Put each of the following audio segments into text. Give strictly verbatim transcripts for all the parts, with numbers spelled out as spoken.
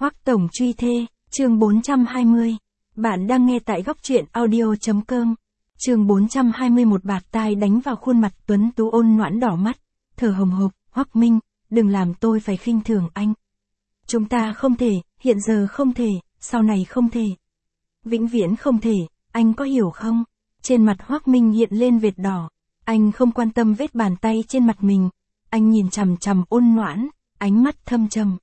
Hoắc Tổng truy thê, chương bốn trăm hai mươi. Bạn đang nghe tại góc truyện audio.com. Chương bốn trăm hai mươi một bạt tai đánh vào khuôn mặt tuấn tú ôn noãn đỏ mắt, thở hồng hộc, Hoắc Minh, đừng làm tôi phải khinh thường anh. Chúng ta không thể, hiện giờ không thể, sau này không thể. Vĩnh viễn không thể, anh có hiểu không? Trên mặt Hoắc Minh hiện lên vệt đỏ, anh không quan tâm vết bàn tay trên mặt mình, anh nhìn chằm chằm ôn noãn, ánh mắt thâm trầm.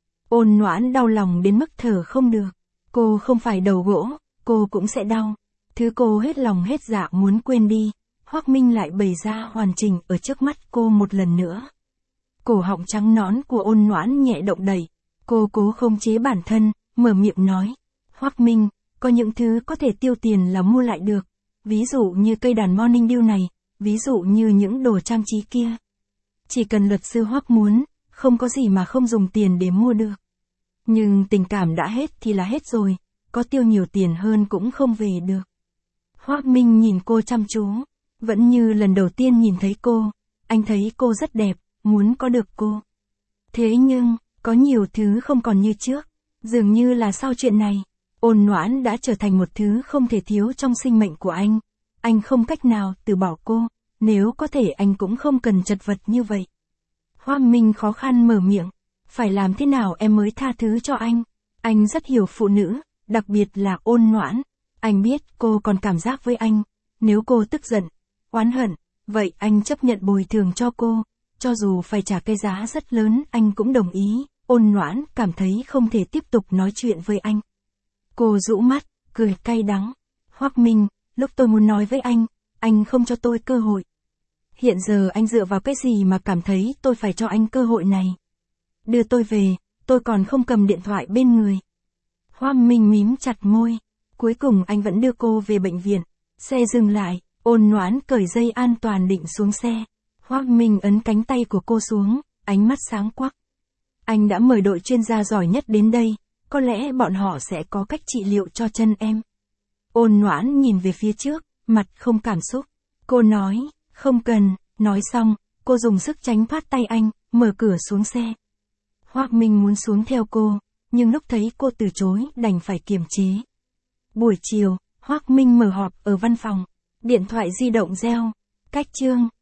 Ôn noãn đau lòng đến mức thở không được, cô không phải đầu gỗ, cô cũng sẽ đau. Thứ cô hết lòng hết dạ muốn quên đi, Hoắc Minh lại bày ra hoàn chỉnh ở trước mắt cô một lần nữa. Cổ họng trắng nõn của ôn noãn nhẹ động đẩy, cô cố khống chế bản thân, mở miệng nói, Hoắc Minh, có những thứ có thể tiêu tiền là mua lại được, ví dụ như cây đàn Morning Dew này, ví dụ như những đồ trang trí kia. Chỉ cần luật sư Hoắc muốn, không có gì mà không dùng tiền để mua được. Nhưng tình cảm đã hết thì là hết rồi, có tiêu nhiều tiền hơn cũng không về được. Hoắc Minh nhìn cô chăm chú, vẫn như lần đầu tiên nhìn thấy cô, anh thấy cô rất đẹp, muốn có được cô. Thế nhưng, có nhiều thứ không còn như trước, dường như là sau chuyện này, ôn noãn đã trở thành một thứ không thể thiếu trong sinh mệnh của anh. Anh không cách nào từ bỏ cô, nếu có thể anh cũng không cần chật vật như vậy. Hoắc Minh khó khăn mở miệng, phải làm thế nào em mới tha thứ cho anh? Anh rất hiểu phụ nữ, đặc biệt là ôn noãn. Anh biết cô còn cảm giác với anh, nếu cô tức giận, oán hận, vậy anh chấp nhận bồi thường cho cô, cho dù phải trả cái giá rất lớn anh cũng đồng ý. Ôn noãn cảm thấy không thể tiếp tục nói chuyện với anh. Cô rũ mắt, cười cay đắng. Hoắc Minh, lúc tôi muốn nói với anh, anh không cho tôi cơ hội. Hiện giờ anh dựa vào cái gì mà cảm thấy tôi phải cho anh cơ hội này? Đưa tôi về, tôi còn không cầm điện thoại bên người. Hoắc Minh mím chặt môi. Cuối cùng anh vẫn đưa cô về bệnh viện. Xe dừng lại, ôn noãn cởi dây an toàn định xuống xe. Hoắc Minh ấn cánh tay của cô xuống, ánh mắt sáng quắc. Anh đã mời đội chuyên gia giỏi nhất đến đây, có lẽ bọn họ sẽ có cách trị liệu cho chân em. Ôn noãn nhìn về phía trước, mặt không cảm xúc. Cô nói, không cần, nói xong, cô dùng sức tránh thoát tay anh, mở cửa xuống xe. Hoắc Minh muốn xuống theo cô, nhưng lúc thấy cô từ chối đành phải kiềm chế. Buổi chiều, Hoắc Minh mở họp ở văn phòng, điện thoại di động reo, cách chương,